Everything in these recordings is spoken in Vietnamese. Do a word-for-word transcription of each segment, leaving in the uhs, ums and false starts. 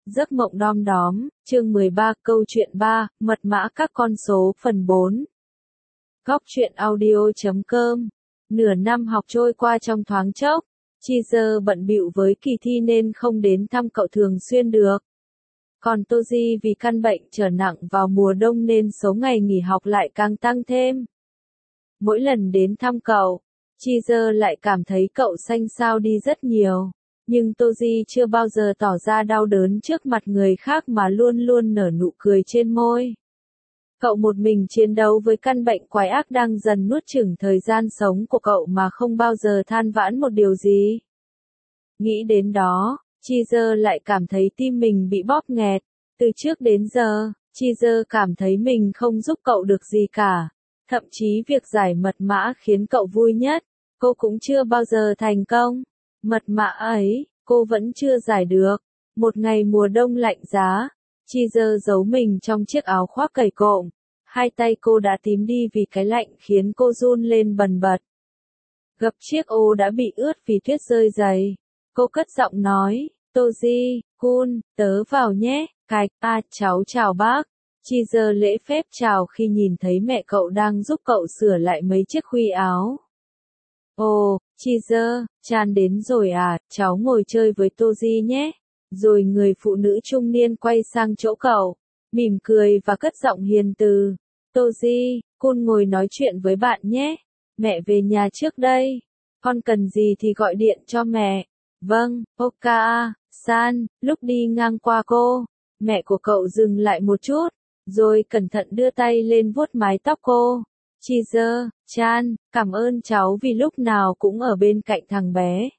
Giấc mộng đom đóm, chương mười ba, câu chuyện ba, mật mã các con số, phần bốn. Góc truyện audio chấm com. Nửa năm học trôi qua trong thoáng chốc, Cheezer bận bịu với kỳ thi nên không đến thăm cậu thường xuyên được. Còn Toji vì căn bệnh trở nặng vào mùa đông nên số ngày nghỉ học lại càng tăng thêm. Mỗi lần đến thăm cậu, Cheezer lại cảm thấy cậu xanh xao đi rất nhiều. Nhưng Toji chưa bao giờ tỏ ra đau đớn trước mặt người khác mà luôn luôn nở nụ cười trên môi. Cậu một mình chiến đấu với căn bệnh quái ác đang dần nuốt chửng thời gian sống của cậu mà không bao giờ than vãn một điều gì. Nghĩ đến đó, Cheezer lại cảm thấy tim mình bị bóp nghẹt. Từ trước đến giờ, Cheezer cảm thấy mình không giúp cậu được gì cả. Thậm chí việc giải mật mã khiến cậu vui nhất, cô cũng chưa bao giờ thành công. Mật mã ấy, cô vẫn chưa giải được. Một ngày mùa đông lạnh giá, Cheezer giấu mình trong chiếc áo khoác cầy cộm. Hai tay cô đã tím đi vì cái lạnh khiến cô run lên bần bật. Gập chiếc ô đã bị ướt vì tuyết rơi dày. Cô cất giọng nói, Toji, Kun, tớ vào nhé, cạch, à, cháu chào bác. Cheezer lễ phép chào khi nhìn thấy mẹ cậu đang giúp cậu sửa lại mấy chiếc khuy áo. Ồ, Cheezer, Chan đến rồi à, cháu ngồi chơi với Toji nhé. Rồi người phụ nữ trung niên quay sang chỗ cậu, mỉm cười và cất giọng hiền từ. Toji, Kun ngồi nói chuyện với bạn nhé. Mẹ về nhà trước đây. Con cần gì thì gọi điện cho mẹ. Vâng, Oka-san. Lúc đi ngang qua cô, mẹ của cậu dừng lại một chút, rồi cẩn thận đưa tay lên vuốt mái tóc cô. Cheezer, Chan, cảm ơn cháu vì lúc nào cũng ở bên cạnh thằng bé.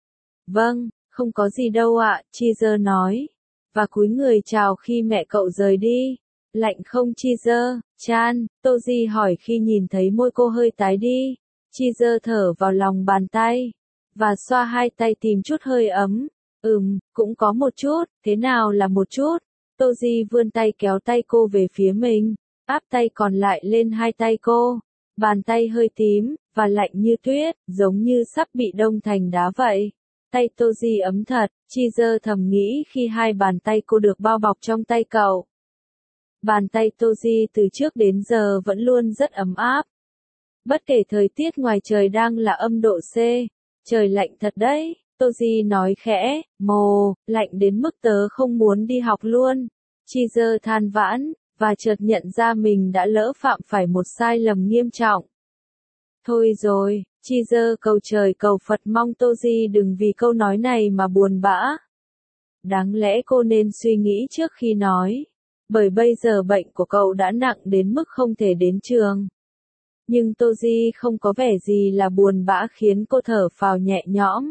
Vâng, không có gì đâu ạ, Cheezer nói. Và cúi người chào khi mẹ cậu rời đi. Lạnh không Cheezer, Chan, Toji hỏi khi nhìn thấy môi cô hơi tái đi. Cheezer thở vào lòng bàn tay, và xoa hai tay tìm chút hơi ấm. Ừm, cũng có một chút, thế nào là một chút? Toji vươn tay kéo tay cô về phía mình, áp tay còn lại lên hai tay cô. Bàn tay hơi tím, và lạnh như tuyết, giống như sắp bị đông thành đá vậy. Tay Toji ấm thật, Cheezer thầm nghĩ khi hai bàn tay cô được bao bọc trong tay cậu. Bàn tay Toji từ trước đến giờ vẫn luôn rất ấm áp. Bất kể thời tiết ngoài trời đang là âm độ C, trời lạnh thật đấy, Toji nói khẽ, mồ, lạnh đến mức tớ không muốn đi học luôn. Cheezer than vãn, và chợt nhận ra mình đã lỡ phạm phải một sai lầm nghiêm trọng. Thôi rồi, Cheezer cầu trời cầu Phật mong Toji đừng vì câu nói này mà buồn bã. Đáng lẽ cô nên suy nghĩ trước khi nói, bởi bây giờ bệnh của cậu đã nặng đến mức không thể đến trường. Nhưng Toji không có vẻ gì là buồn bã khiến cô thở phào nhẹ nhõm.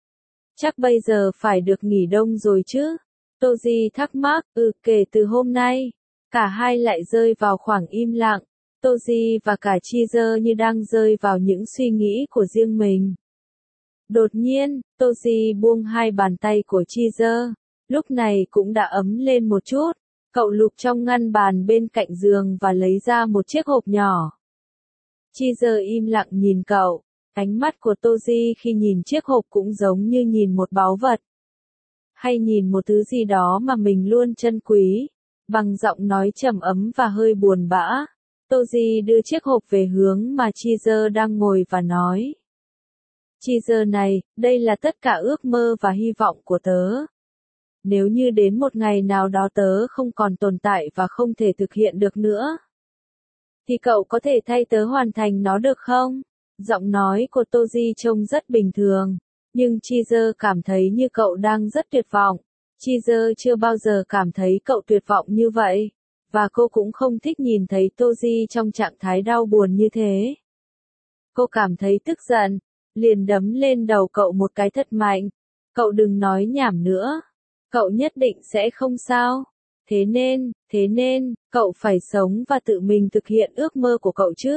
Chắc bây giờ phải được nghỉ đông rồi chứ? Toji thắc mắc, ừ kể từ hôm nay. Cả hai lại rơi vào khoảng im lặng. Toji và cả Cheezer như đang rơi vào những suy nghĩ của riêng mình. Đột nhiên, Toji buông hai bàn tay của Cheezer. Lúc này cũng đã ấm lên một chút. Cậu lục trong ngăn bàn bên cạnh giường và lấy ra một chiếc hộp nhỏ. Cheezer im lặng nhìn cậu. Ánh mắt của Toji khi nhìn chiếc hộp cũng giống như nhìn một báu vật. Hay nhìn một thứ gì đó mà mình luôn trân quý. Bằng giọng nói trầm ấm và hơi buồn bã, Toji đưa chiếc hộp về hướng mà Cheezer đang ngồi và nói. Cheezer này, đây là tất cả ước mơ và hy vọng của tớ. Nếu như đến một ngày nào đó tớ không còn tồn tại và không thể thực hiện được nữa, thì cậu có thể thay tớ hoàn thành nó được không? Giọng nói của Toji trông rất bình thường, nhưng Cheezer cảm thấy như cậu đang rất tuyệt vọng. Cheezer chưa bao giờ cảm thấy cậu tuyệt vọng như vậy, và cô cũng không thích nhìn thấy Toji trong trạng thái đau buồn như thế. Cô cảm thấy tức giận, liền đấm lên đầu cậu một cái thật mạnh. Cậu đừng nói nhảm nữa. Cậu nhất định sẽ không sao. Thế nên, thế nên, cậu phải sống và tự mình thực hiện ước mơ của cậu chứ.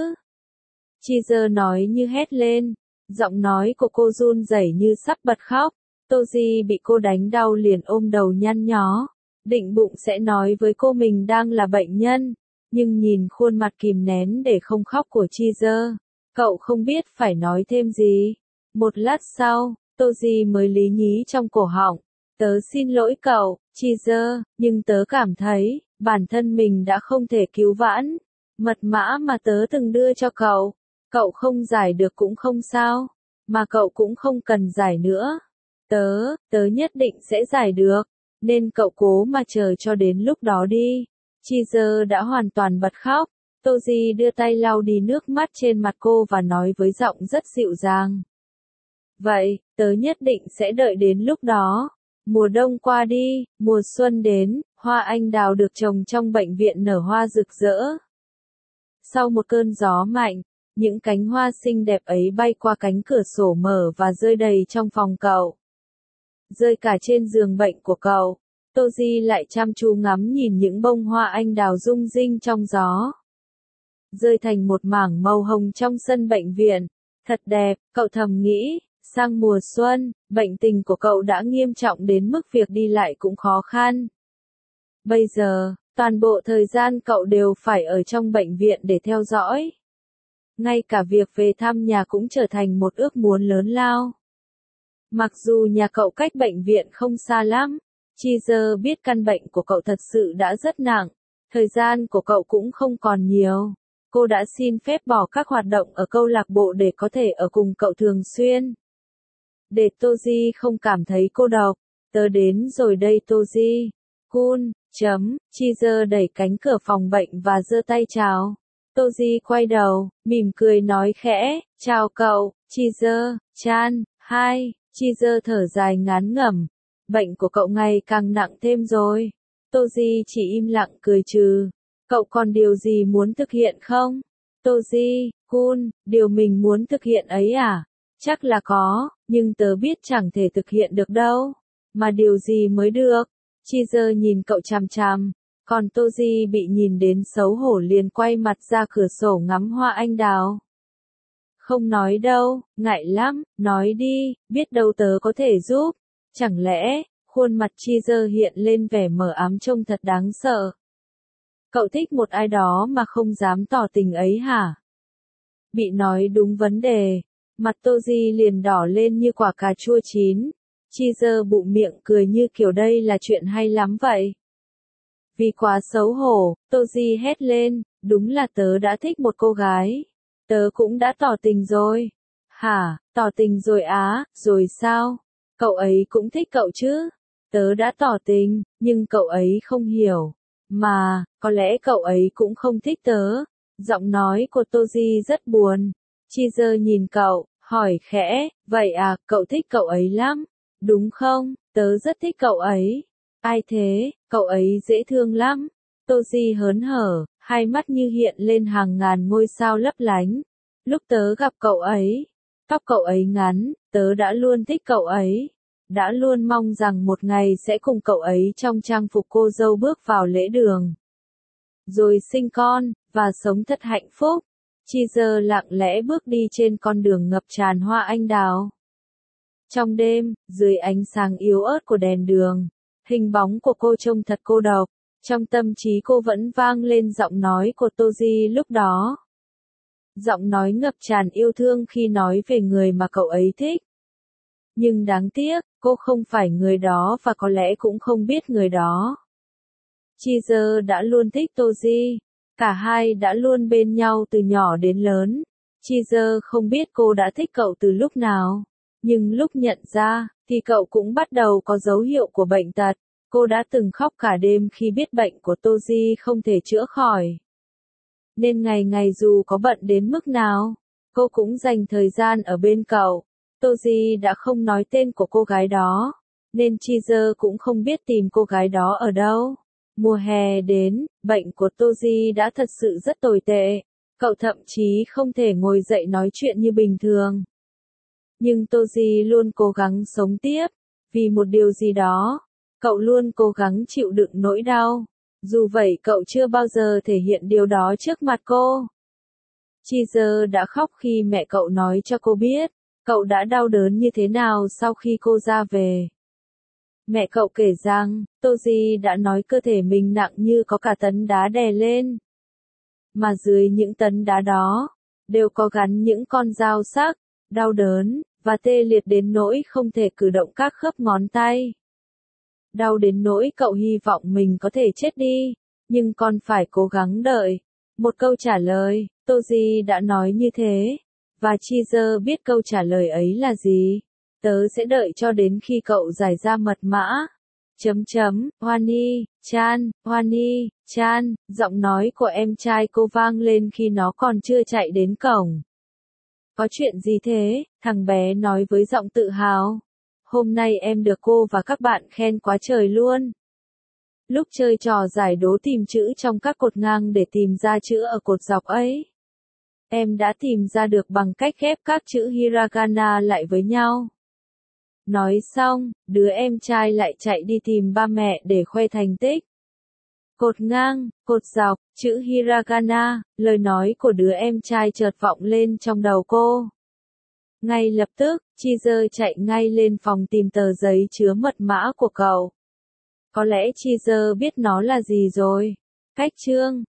Cheezer nói như hét lên. Giọng nói của cô run rẩy như sắp bật khóc. Toji bị cô đánh đau liền ôm đầu nhăn nhó. Định bụng sẽ nói với cô mình đang là bệnh nhân. Nhưng nhìn khuôn mặt kìm nén để không khóc của Cheezer, cậu không biết phải nói thêm gì. Một lát sau, Toji mới lý nhí trong cổ họng. Tớ xin lỗi cậu, Cheezer, nhưng tớ cảm thấy, bản thân mình đã không thể cứu vãn. Mật mã mà tớ từng đưa cho cậu, cậu không giải được cũng không sao, mà cậu cũng không cần giải nữa. Tớ, tớ nhất định sẽ giải được, nên cậu cố mà chờ cho đến lúc đó đi. Cheezer đã hoàn toàn bật khóc. Toji đưa tay lau đi nước mắt trên mặt cô và nói với giọng rất dịu dàng. Vậy, tớ nhất định sẽ đợi đến lúc đó. Mùa đông qua đi, mùa xuân đến, hoa anh đào được trồng trong bệnh viện nở hoa rực rỡ. Sau một cơn gió mạnh, những cánh hoa xinh đẹp ấy bay qua cánh cửa sổ mở và rơi đầy trong phòng cậu. Rơi cả trên giường bệnh của cậu. Toji lại chăm chú ngắm nhìn những bông hoa anh đào rung rinh trong gió. Rơi thành một mảng màu hồng trong sân bệnh viện. Thật đẹp, cậu thầm nghĩ. Sang mùa xuân, bệnh tình của cậu đã nghiêm trọng đến mức việc đi lại cũng khó khăn. Bây giờ, toàn bộ thời gian cậu đều phải ở trong bệnh viện để theo dõi. Ngay cả việc về thăm nhà cũng trở thành một ước muốn lớn lao. Mặc dù nhà cậu cách bệnh viện không xa lắm, Cheezer biết căn bệnh của cậu thật sự đã rất nặng, thời gian của cậu cũng không còn nhiều. Cô đã xin phép bỏ các hoạt động ở câu lạc bộ để có thể ở cùng cậu thường xuyên. Để Toji không cảm thấy cô độc, tớ đến rồi đây Toji. Kun, chấm, Cheezer đẩy cánh cửa phòng bệnh và giơ tay chào. Toji quay đầu, mỉm cười nói khẽ, chào cậu, Cheezer, Chan, hai, Cheezer thở dài ngán ngẩm. Bệnh của cậu ngày càng nặng thêm rồi. Toji chỉ im lặng cười trừ. Cậu còn điều gì muốn thực hiện không? Toji, Kun, điều mình muốn thực hiện ấy à? Chắc là có, nhưng tớ biết chẳng thể thực hiện được đâu. Mà điều gì mới được? Cheezer nhìn cậu chằm chằm, còn Toji bị nhìn đến xấu hổ liền quay mặt ra cửa sổ ngắm hoa anh đào. Không nói đâu, ngại lắm, nói đi, biết đâu tớ có thể giúp. Chẳng lẽ, khuôn mặt Cheezer hiện lên vẻ mờ ám trông thật đáng sợ. Cậu thích một ai đó mà không dám tỏ tình ấy hả? Bị nói đúng vấn đề, mặt Toji liền đỏ lên như quả cà chua chín. Cheezer bụng miệng cười như kiểu đây là chuyện hay lắm vậy. Vì quá xấu hổ, Toji hét lên, đúng là tớ đã thích một cô gái. Tớ cũng đã tỏ tình rồi. Hả, tỏ tình rồi á, rồi sao? Cậu ấy cũng thích cậu chứ? Tớ đã tỏ tình, nhưng cậu ấy không hiểu. Mà, có lẽ cậu ấy cũng không thích tớ. Giọng nói của Toji rất buồn. Cheezer nhìn cậu, hỏi khẽ, vậy à, cậu thích cậu ấy lắm, đúng không? Tớ rất thích cậu ấy. Ai thế, cậu ấy dễ thương lắm. Toji hớn hở, hai mắt như hiện lên hàng ngàn ngôi sao lấp lánh. Lúc tớ gặp cậu ấy, tóc cậu ấy ngắn, tớ đã luôn thích cậu ấy. Đã luôn mong rằng một ngày sẽ cùng cậu ấy trong trang phục cô dâu bước vào lễ đường. Rồi sinh con, và sống thật hạnh phúc. Cheezer lặng lẽ bước đi trên con đường ngập tràn hoa anh đào. Trong đêm, dưới ánh sáng yếu ớt của đèn đường, hình bóng của cô trông thật cô độc. Trong tâm trí cô vẫn vang lên giọng nói của Toji lúc đó. Giọng nói ngập tràn yêu thương khi nói về người mà cậu ấy thích. Nhưng đáng tiếc, cô không phải người đó và có lẽ cũng không biết người đó. Cheezer đã luôn thích Toji. Cả hai đã luôn bên nhau từ nhỏ đến lớn. Cheezer không biết cô đã thích cậu từ lúc nào. Nhưng lúc nhận ra, thì cậu cũng bắt đầu có dấu hiệu của bệnh tật. Cô đã từng khóc cả đêm khi biết bệnh của Toji không thể chữa khỏi. Nên ngày ngày dù có bận đến mức nào, cô cũng dành thời gian ở bên cậu. Toji đã không nói tên của cô gái đó, nên Cheezer cũng không biết tìm cô gái đó ở đâu. Mùa hè đến, bệnh của Toji đã thật sự rất tồi tệ. Cậu thậm chí không thể ngồi dậy nói chuyện như bình thường. Nhưng Toji luôn cố gắng sống tiếp, vì một điều gì đó. Cậu luôn cố gắng chịu đựng nỗi đau. Dù vậy cậu chưa bao giờ thể hiện điều đó trước mặt cô. Cheezer đã khóc khi mẹ cậu nói cho cô biết, cậu đã đau đớn như thế nào sau khi cô ra về. Mẹ cậu kể rằng, Toji đã nói cơ thể mình nặng như có cả tấn đá đè lên. Mà dưới những tấn đá đó, đều có gắn những con dao sắc, đau đớn, và tê liệt đến nỗi không thể cử động các khớp ngón tay. Đau đến nỗi cậu hy vọng mình có thể chết đi, nhưng con phải cố gắng đợi. Một câu trả lời, Toji đã nói như thế, và Chizơ biết câu trả lời ấy là gì. Tớ sẽ đợi cho đến khi cậu giải ra mật mã. Chấm chấm, Wani, chan, Wani, chan, giọng nói của em trai cô vang lên khi nó còn chưa chạy đến cổng. Có chuyện gì thế? Thằng bé nói với giọng tự hào. Hôm nay em được cô và các bạn khen quá trời luôn. Lúc chơi trò giải đố tìm chữ trong các cột ngang để tìm ra chữ ở cột dọc ấy, em đã tìm ra được bằng cách ghép các chữ hiragana lại với nhau. Nói xong, đứa em trai lại chạy đi tìm ba mẹ để khoe thành tích. Cột ngang, cột dọc, chữ hiragana, lời nói của đứa em trai chợt vọng lên trong đầu cô. Ngay lập tức, Chizơ chạy ngay lên phòng tìm tờ giấy chứa mật mã của cậu. Có lẽ Chizơ biết nó là gì rồi. Cách chương